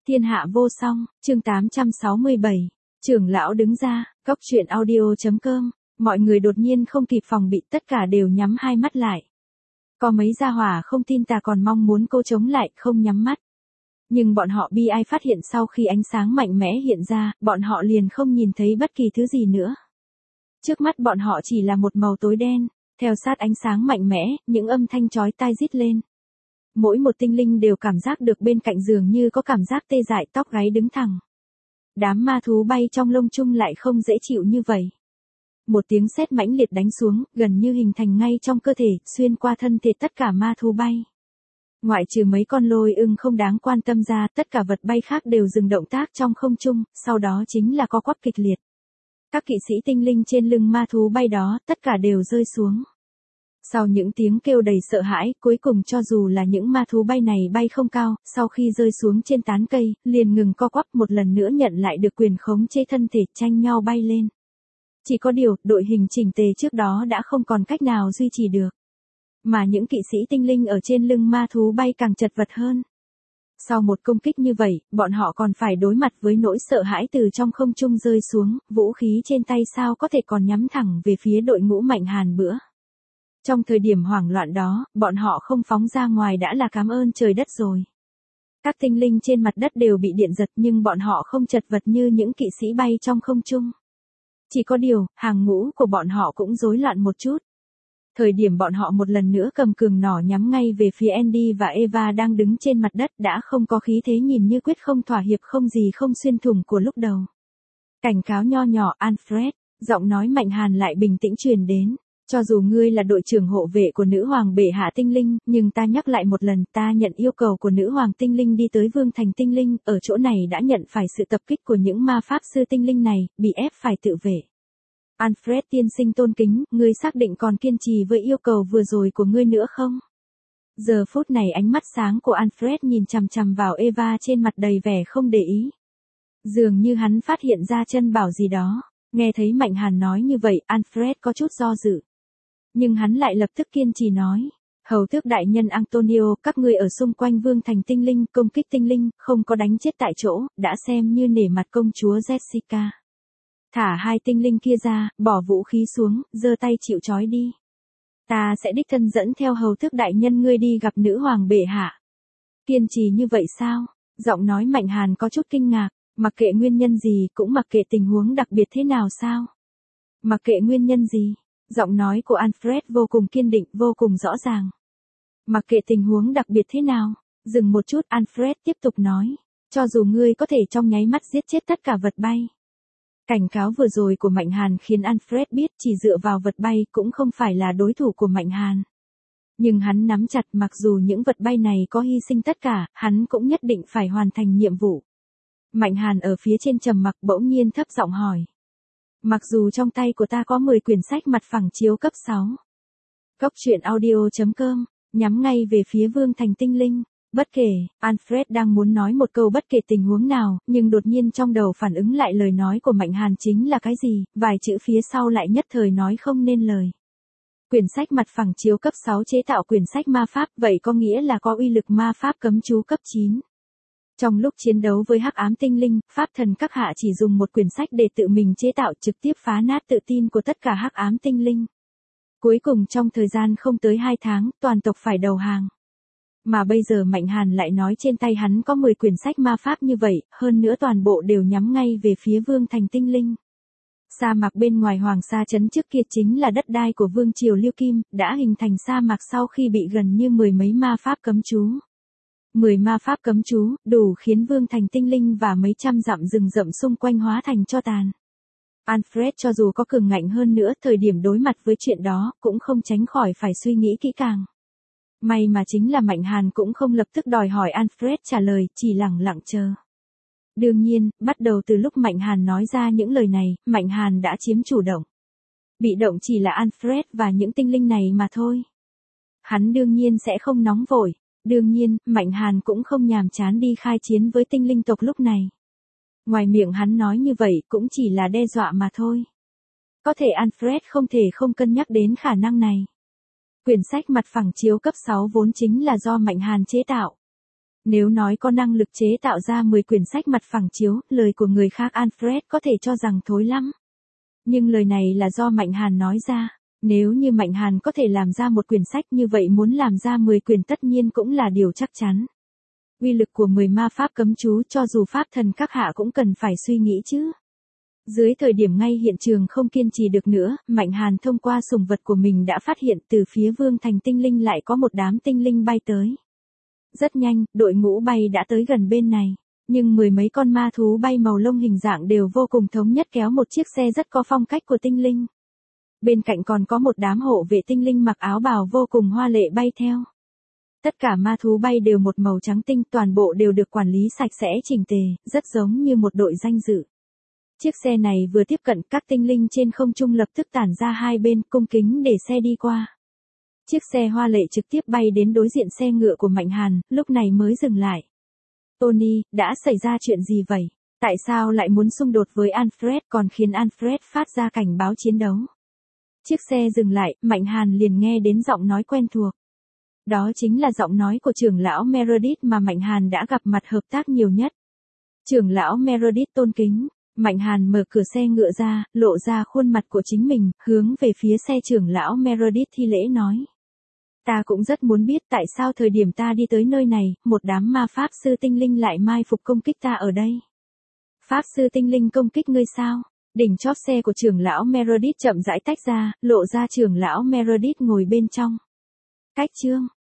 Thiên hạ vô song, chương 867. Trưởng lão đứng ra, Cốc truyện audio.com. Mọi người đột nhiên không kịp phòng bị, tất cả đều nhắm hai mắt lại. Có mấy gia hỏa không tin ta còn mong muốn cô chống lại, không nhắm mắt. Nhưng bọn họ bi ai phát hiện sau khi ánh sáng mạnh mẽ hiện ra, bọn họ liền không nhìn thấy bất kỳ thứ gì nữa. Trước mắt bọn họ chỉ là một màu tối đen, theo sát ánh sáng mạnh mẽ, những âm thanh chói tai rít lên. Mỗi một tinh linh đều cảm giác được bên cạnh giường như có cảm giác tê dại, tóc gáy đứng thẳng. Đám ma thú bay trong lông chung lại không dễ chịu như vậy. Một tiếng sét mãnh liệt đánh xuống, gần như hình thành ngay trong cơ thể, xuyên qua thân thể tất cả ma thú bay. Ngoại trừ mấy con lôi ưng không đáng quan tâm ra, tất cả vật bay khác đều dừng động tác trong không trung, sau đó chính là co quắp kịch liệt. Các kỵ sĩ tinh linh trên lưng ma thú bay đó, tất cả đều rơi xuống. Sau những tiếng kêu đầy sợ hãi, cuối cùng cho dù là những ma thú bay này bay không cao, sau khi rơi xuống trên tán cây, liền ngừng co quắp, một lần nữa nhận lại được quyền khống chế thân thể, tranh nhau bay lên. Chỉ có điều, đội hình chỉnh tề trước đó đã không còn cách nào duy trì được. Mà những kỵ sĩ tinh linh ở trên lưng ma thú bay càng chật vật hơn. Sau một công kích như vậy, bọn họ còn phải đối mặt với nỗi sợ hãi từ trong không trung rơi xuống, vũ khí trên tay sao có thể còn nhắm thẳng về phía đội ngũ Mạnh Hàn bữa. Trong thời điểm hoảng loạn đó, bọn họ không phóng ra ngoài đã là cảm ơn trời đất rồi. Các tinh linh trên mặt đất đều bị điện giật nhưng bọn họ không chật vật như những kỵ sĩ bay trong không trung. Chỉ có điều, hàng ngũ của bọn họ cũng rối loạn một chút. Thời điểm bọn họ một lần nữa cầm cường nỏ nhắm ngay về phía Andy và Eva đang đứng trên mặt đất đã không có khí thế nhìn như quyết không thỏa hiệp không gì không xuyên thủng của lúc đầu. Cảnh cáo nho nhỏ Alfred, giọng nói Mạnh Hàn lại bình tĩnh truyền đến. Cho dù ngươi là đội trưởng hộ vệ của nữ hoàng bệ hạ tinh linh, nhưng ta nhắc lại một lần, ta nhận yêu cầu của nữ hoàng tinh linh đi tới vương thành tinh linh, ở chỗ này đã nhận phải sự tập kích của những ma pháp sư tinh linh này, bị ép phải tự vệ. Alfred tiên sinh tôn kính, ngươi xác định còn kiên trì với yêu cầu vừa rồi của ngươi nữa không? Giờ phút này ánh mắt sáng của Alfred nhìn chằm chằm vào Eva trên mặt đầy vẻ không để ý. Dường như hắn phát hiện ra chân bảo gì đó. Nghe thấy Mạnh Hàn nói như vậy, Alfred có chút do dự. Nhưng hắn lại lập tức kiên trì nói, hầu tước đại nhân Antonio, các ngươi ở xung quanh vương thành tinh linh, công kích tinh linh, không có đánh chết tại chỗ, đã xem như nể mặt công chúa Jessica. Thả hai tinh linh kia ra, bỏ vũ khí xuống, giơ tay chịu trói đi. Ta sẽ đích thân dẫn theo hầu tước đại nhân ngươi đi gặp nữ hoàng bệ hạ. Kiên trì như vậy sao? Giọng nói Mạnh Hàn có chút kinh ngạc, mặc kệ nguyên nhân gì, cũng mặc kệ tình huống đặc biệt thế nào sao? Mặc kệ nguyên nhân gì? Giọng nói của Alfred vô cùng kiên định, vô cùng rõ ràng. Mặc kệ tình huống đặc biệt thế nào, dừng một chút, Alfred tiếp tục nói, cho dù ngươi có thể trong nháy mắt giết chết tất cả vật bay. Cảnh cáo vừa rồi của Mạnh Hàn khiến Alfred biết chỉ dựa vào vật bay cũng không phải là đối thủ của Mạnh Hàn. Nhưng hắn nắm chặt, mặc dù những vật bay này có hy sinh tất cả, hắn cũng nhất định phải hoàn thành nhiệm vụ. Mạnh Hàn ở phía trên trầm mặc bỗng nhiên thấp giọng hỏi. Mặc dù trong tay của ta có 10 quyển sách mặt phẳng chiếu cấp 6. Cốc truyện audio.com, nhắm ngay về phía vương thành tinh linh. Bất kể, Alfred đang muốn nói một câu bất kể tình huống nào, nhưng đột nhiên trong đầu phản ứng lại lời nói của Mạnh Hàn chính là cái gì, vài chữ phía sau lại nhất thời nói không nên lời. Quyển sách mặt phẳng chiếu cấp 6 chế tạo quyển sách ma pháp, vậy có nghĩa là có uy lực ma pháp cấm chú cấp 9. Trong lúc chiến đấu với hắc ám tinh linh, pháp thần các hạ chỉ dùng một quyển sách để tự mình chế tạo, trực tiếp phá nát tự tin của tất cả hắc ám tinh linh. Cuối cùng trong thời gian không tới 2 tháng, toàn tộc phải đầu hàng. Mà bây giờ Mạnh Hàn lại nói trên tay hắn có 10 quyển sách ma pháp như vậy, hơn nữa toàn bộ đều nhắm ngay về phía vương thành tinh linh. Sa mạc bên ngoài Hoàng Sa trấn trước kia chính là đất đai của vương triều Liêu Kim, đã hình thành sa mạc sau khi bị gần như 10 mấy ma pháp cấm chú. 10 ma pháp cấm chú, đủ khiến vương thành tinh linh và mấy trăm dặm rừng rậm xung quanh hóa thành tro tàn. Alfred cho dù có cường ngạnh hơn nữa, thời điểm đối mặt với chuyện đó, cũng không tránh khỏi phải suy nghĩ kỹ càng. May mà chính là Mạnh Hàn cũng không lập tức đòi hỏi Alfred trả lời, chỉ lẳng lặng chờ. Đương nhiên, bắt đầu từ lúc Mạnh Hàn nói ra những lời này, Mạnh Hàn đã chiếm chủ động. Bị động chỉ là Alfred và những tinh linh này mà thôi. Hắn đương nhiên sẽ không nóng vội. Đương nhiên, Mạnh Hàn cũng không nhàm chán đi khai chiến với tinh linh tộc lúc này. Ngoài miệng hắn nói như vậy cũng chỉ là đe dọa mà thôi. Có thể Alfred không thể không cân nhắc đến khả năng này. Quyển sách mặt phẳng chiếu cấp 6 vốn chính là do Mạnh Hàn chế tạo. Nếu nói có năng lực chế tạo ra 10 quyển sách mặt phẳng chiếu, lời của người khác Alfred có thể cho rằng thối lắm. Nhưng lời này là do Mạnh Hàn nói ra. Nếu như Mạnh Hàn có thể làm ra một quyển sách như vậy, muốn làm ra 10 quyển tất nhiên cũng là điều chắc chắn. Uy lực của 10 ma pháp cấm chú cho dù pháp thần các hạ cũng cần phải suy nghĩ chứ. Dưới thời điểm ngay hiện trường không kiên trì được nữa, Mạnh Hàn thông qua sùng vật của mình đã phát hiện từ phía Vương Thành Tinh Linh lại có một đám tinh linh bay tới. Rất nhanh, đội ngũ bay đã tới gần bên này. Nhưng 10 mấy con ma thú bay màu lông hình dạng đều vô cùng thống nhất kéo một chiếc xe rất có phong cách của tinh linh. Bên cạnh còn có một đám hộ vệ tinh linh mặc áo bào vô cùng hoa lệ bay theo. Tất cả ma thú bay đều một màu trắng tinh, toàn bộ đều được quản lý sạch sẽ chỉnh tề, rất giống như một đội danh dự. Chiếc xe này vừa tiếp cận, các tinh linh trên không trung lập tức tản ra hai bên, cung kính để xe đi qua. Chiếc xe hoa lệ trực tiếp bay đến đối diện xe ngựa của Mạnh Hàn, lúc này mới dừng lại. Tony, đã xảy ra chuyện gì vậy? Tại sao lại muốn xung đột với Alfred còn khiến Alfred phát ra cảnh báo chiến đấu? Chiếc xe dừng lại, Mạnh Hàn liền nghe đến giọng nói quen thuộc. Đó chính là giọng nói của trưởng lão Meredith mà Mạnh Hàn đã gặp mặt hợp tác nhiều nhất. Trưởng lão Meredith tôn kính. Mạnh Hàn mở cửa xe ngựa ra, lộ ra khuôn mặt của chính mình, hướng về phía xe trưởng lão Meredith thi lễ nói. Ta cũng rất muốn biết tại sao thời điểm ta đi tới nơi này, một đám ma pháp sư tinh linh lại mai phục công kích ta ở đây. Pháp sư tinh linh công kích ngươi sao? Đỉnh chóp xe của trưởng lão Meredith chậm rãi tách ra, lộ ra trưởng lão Meredith ngồi bên trong. Cách chương